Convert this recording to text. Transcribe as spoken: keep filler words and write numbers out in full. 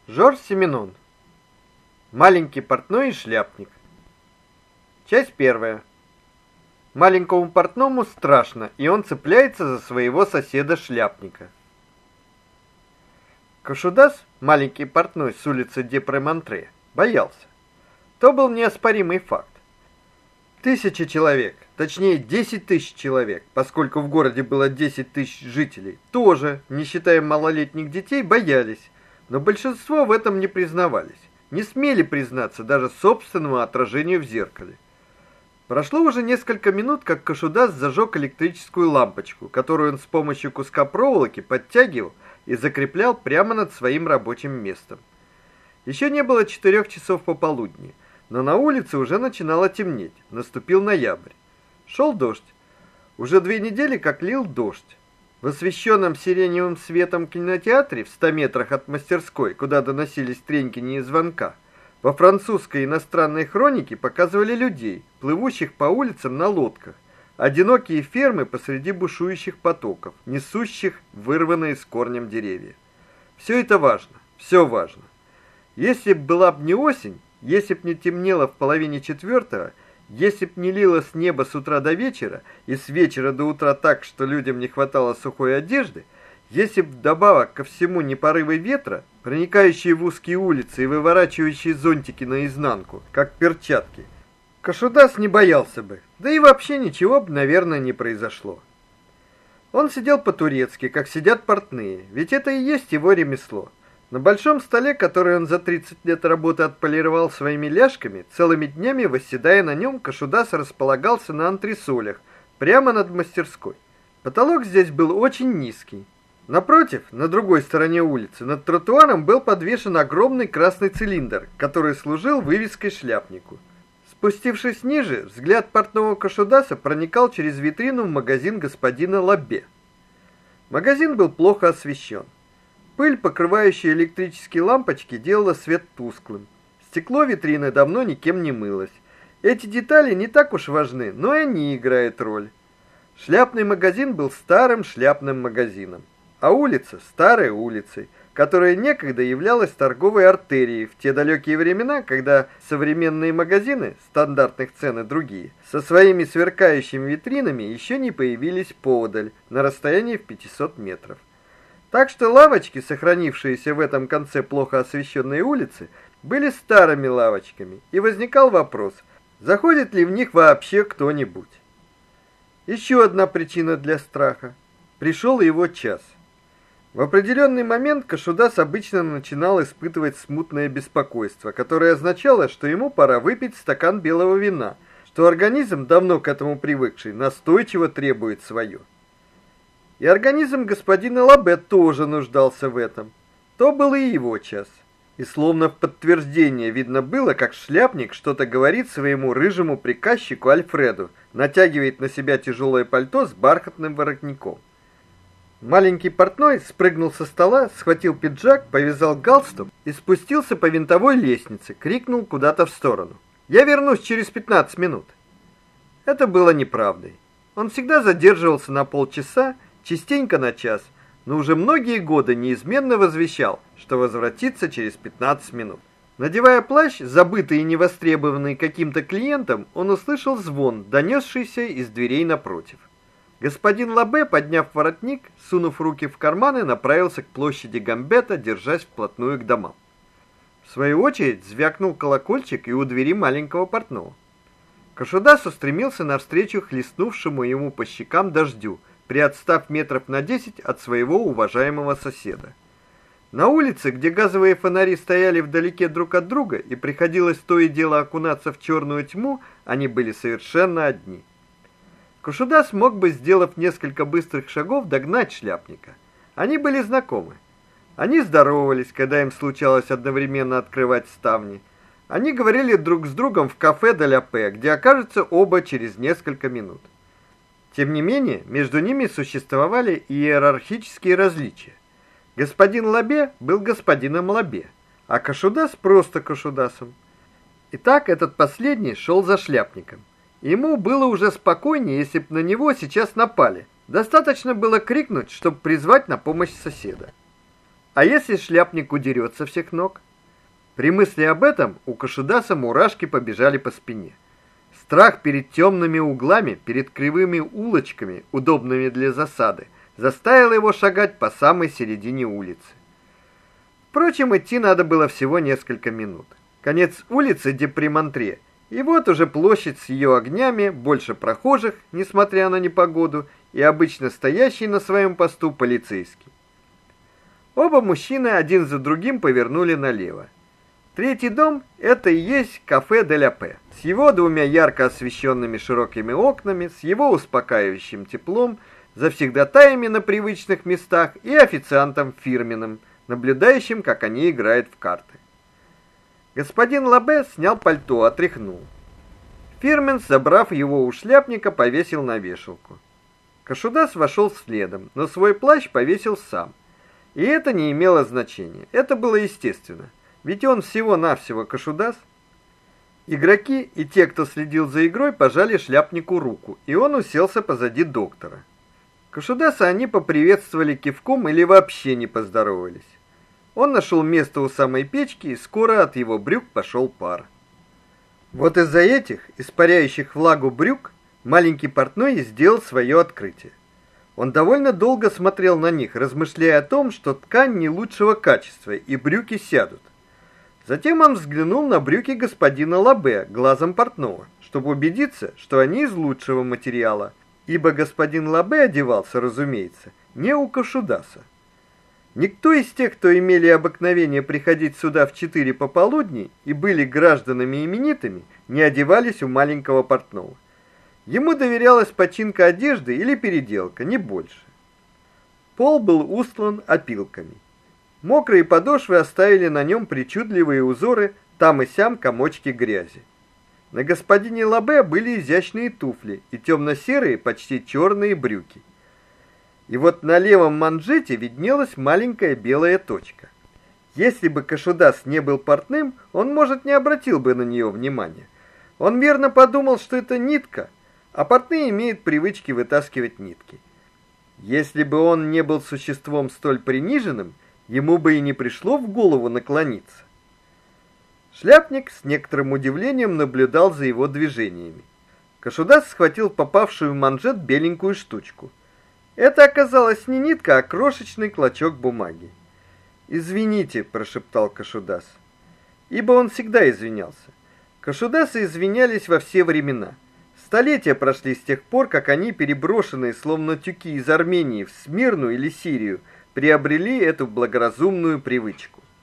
Жорж Сименон. Маленький портной и шляпник. Часть первая. Маленькому портному страшно, и он цепляется за своего соседа-шляпника. Кашудас, маленький портной с улицы Депре-Монтре, боялся. То был неоспоримый факт. Тысячи человек, точнее десять тысяч человек, поскольку в городе было десять тысяч жителей, тоже, не считая малолетних детей, боялись, но большинство в этом не признавались, не смели признаться даже собственному отражению в зеркале. Прошло уже несколько минут, как Кашудас зажег электрическую лампочку, которую он с помощью куска проволоки подтягивал и закреплял прямо над своим рабочим местом. Еще не было четырех часов пополудни, но на улице уже начинало темнеть, наступил ноябрь. Шел дождь. Уже две недели как лил дождь. В освещенном сиреневым светом кинотеатре в ста метрах от мастерской, куда доносились треньканье звонка, во французской иностранной хронике показывали людей, плывущих по улицам на лодках, одинокие фермы посреди бушующих потоков, несущих вырванные с корнем деревья. Все это важно, все важно. Если б была б не осень, если б не темнело в половине четвертого, если б не лило с неба с утра до вечера и с вечера до утра так, что людям не хватало сухой одежды, если б вдобавок ко всему не порывы ветра, проникающие в узкие улицы и выворачивающие зонтики наизнанку, как перчатки, Кашудас не боялся бы, да и вообще ничего бы, наверное, не произошло. Он сидел по-турецки, как сидят портные, ведь это и есть его ремесло. На большом столе, который он за тридцать лет работы отполировал своими ляжками, целыми днями восседая на нем, Кашудас располагался на антресолях, прямо над мастерской. Потолок здесь был очень низкий. Напротив, на другой стороне улицы, над тротуаром был подвешен огромный красный цилиндр, который служил вывеской шляпнику. Спустившись ниже, взгляд портного Кашудаса проникал через витрину в магазин господина Лабе. Магазин был плохо освещен. Пыль, покрывающая электрические лампочки, делала свет тусклым. Стекло витрины давно никем не мылось. Эти детали не так уж важны, но и они играют роль. Шляпный магазин был старым шляпным магазином, а улица старой улицей, которая некогда являлась торговой артерией в те далекие времена, когда современные магазины, стандартных цен и другие, со своими сверкающими витринами еще не появились поодаль, на расстоянии в пятьсот метров. Так что лавочки, сохранившиеся в этом конце плохо освещенной улицы, были старыми лавочками, и возникал вопрос, заходит ли в них вообще кто-нибудь. Еще одна причина для страха. Пришел его час. В определенный момент Кашудас обычно начинал испытывать смутное беспокойство, которое означало, что ему пора выпить стакан белого вина, что организм, давно к этому привыкший, настойчиво требует свое. И организм господина Лабе тоже нуждался в этом. То был и его час. И словно в подтверждение видно было, как шляпник что-то говорит своему рыжему приказчику Альфреду, натягивает на себя тяжелое пальто с бархатным воротником. Маленький портной спрыгнул со стола, схватил пиджак, повязал галстук и спустился по винтовой лестнице, крикнул куда-то в сторону: "Я вернусь через пятнадцать минут". Это было неправдой. Он всегда задерживался на полчаса, частенько на час, но уже многие годы неизменно возвещал, что возвратится через пятнадцать минут. Надевая плащ, забытый и невостребованный каким-то клиентом, он услышал звон, донесшийся из дверей напротив. Господин Лабе, подняв воротник, сунув руки в карманы, направился к площади Гамбета, держась вплотную к домам. В свою очередь звякнул колокольчик и у двери маленького портного. Кашудас устремился навстречу хлестнувшему ему по щекам дождю, приотстав метров на десять от своего уважаемого соседа. На улице, где газовые фонари стояли вдалеке друг от друга и приходилось то и дело окунаться в черную тьму, они были совершенно одни. Кашудас мог бы, сделав несколько быстрых шагов, догнать шляпника. Они были знакомы. Они здоровались, когда им случалось одновременно открывать ставни. Они говорили друг с другом в кафе де ля Пэ, где окажутся оба через несколько минут. Тем не менее, между ними существовали иерархические различия. Господин Лабе был господином Лабе, а Кашудас просто Кашудасом. Итак, этот последний шел за шляпником. Ему было уже спокойнее, если бы на него сейчас напали. Достаточно было крикнуть, чтобы призвать на помощь соседа. А если шляпник удерет со всех ног? При мысли об этом у Кашудаса мурашки побежали по спине. Страх перед темными углами, перед кривыми улочками, удобными для засады, заставил его шагать по самой середине улицы. Впрочем, идти надо было всего несколько минут. Конец улицы Депремонтре, и вот уже площадь с ее огнями, больше прохожих, несмотря на непогоду, и обычно стоящий на своем посту полицейский. Оба мужчины один за другим повернули налево. Третий дом – это и есть кафе «Де ля Пэ», с его двумя ярко освещенными широкими окнами, с его успокаивающим теплом, завсегдатаями на привычных местах и официантом фирменным, наблюдающим, как они играют в карты. Господин Лабе снял пальто, отряхнул. Фирмен, забрав его у шляпника, повесил на вешалку. Кашудас вошел следом, но свой плащ повесил сам. И это не имело значения. Это было естественно. Ведь он всего-навсего Кашудас. Игроки и те, кто следил за игрой, пожали шляпнику руку, и он уселся позади доктора. Кашудаса они поприветствовали кивком или вообще не поздоровались. Он нашел место у самой печки, и скоро от его брюк пошел пар. Вот из-за этих, испаряющих влагу брюк, маленький портной и сделал свое открытие. Он довольно долго смотрел на них, размышляя о том, что ткань не лучшего качества, и брюки сядут. Затем он взглянул на брюки господина Лабе глазом портного, чтобы убедиться, что они из лучшего материала, ибо господин Лабе одевался, разумеется, не у Кашудаса. Никто из тех, кто имели обыкновение приходить сюда в четыре пополудни и были гражданами именитыми, не одевались у маленького портного. Ему доверялась починка одежды или переделка, не больше. Пол был устлан опилками. Мокрые подошвы оставили на нем причудливые узоры, там и сям комочки грязи. На господине Лабе были изящные туфли и темно-серые, почти черные брюки. И вот на левом манжете виднелась маленькая белая точка. Если бы Кашудас не был портным, он, может, не обратил бы на нее внимания. Он верно подумал, что это нитка, а портные имеют привычки вытаскивать нитки. Если бы он не был существом столь приниженным, ему бы и не пришло в голову наклониться. Шляпник с некоторым удивлением наблюдал за его движениями. Кашудас схватил попавшую в манжет беленькую штучку. Это оказалась не нитка, а крошечный клочок бумаги. "Извините", прошептал Кашудас. Ибо он всегда извинялся. Кашудасы извинялись во все времена. Столетия прошли с тех пор, как они, переброшенные словно тюки из Армении в Смирну или Сирию, приобрели эту благоразумную привычку.